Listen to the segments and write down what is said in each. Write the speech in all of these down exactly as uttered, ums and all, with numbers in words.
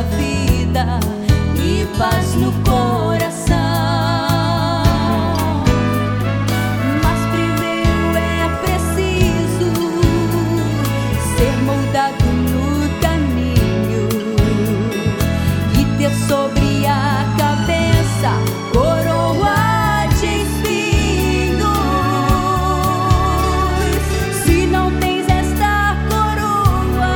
da vida e paz no coração. Mas primeiro é preciso ser moldado no caminho e ter sobre a cabeça coroa de espinhos. Se não tens esta coroa,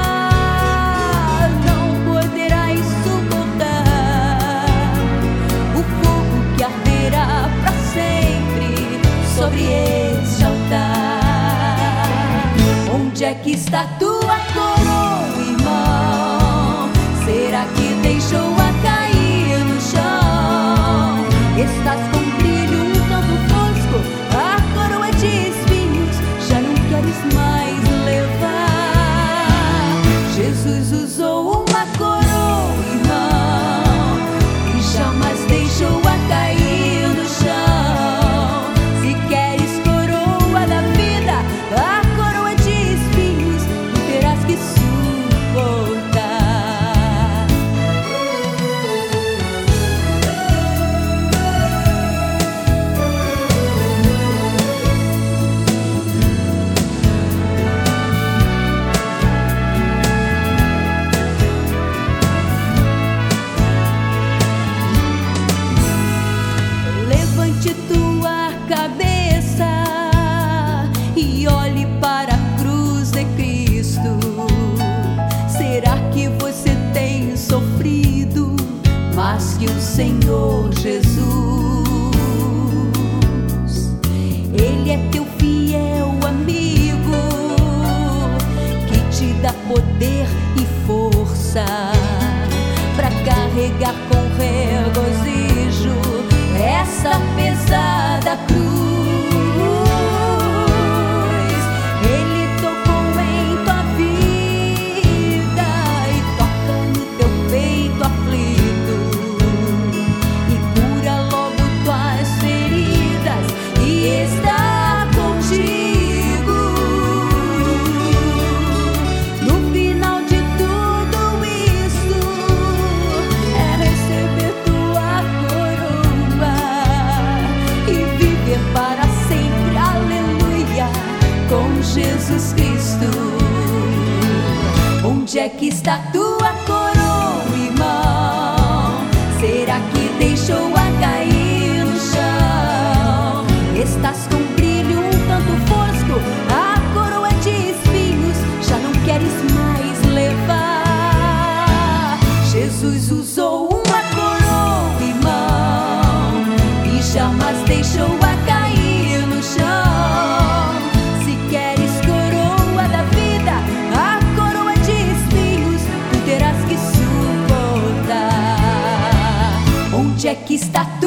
não poderás suportar o fogo que arderá para sempre sobre este altar. Onde é que está tua coroa, irmão? Será que deixou-a cair no chão? Estás com brilho um tanto fosco, a coroa de espinhos já não queres mais levar. Jesus usou uma coroa, irmão, e jamais deixou-a cair no chão. Se queres coroa da vida, a coroa de espinhos tu terás que suportar. Levante tua cabeça e olhe para a cruz de Cristo. Será que você tem sofrido mais que o Senhor Jesus? Ele é teu fiel amigo que te dá poder e força para carregar com regozijo essa pesada cruz. Ele tocou em tua vida e toca no teu peito aflito e cura logo tuas feridas e está contigo. No final de tudo isso é receber tua coroa e viver para sempre, aleluia, com Jesus Cristo. Onde é que está tua coroa, irmão? Será que deixou-a cair no chão? Estás com brilho um tanto fosco, a coroa de espinhos já não queres mais levar. Jesus usou uma coroa, irmão, e jamais deixou-a cair no chão. Se queres coroa da vida, a coroa de espinhos tu terás que suportar. Onde é que está tu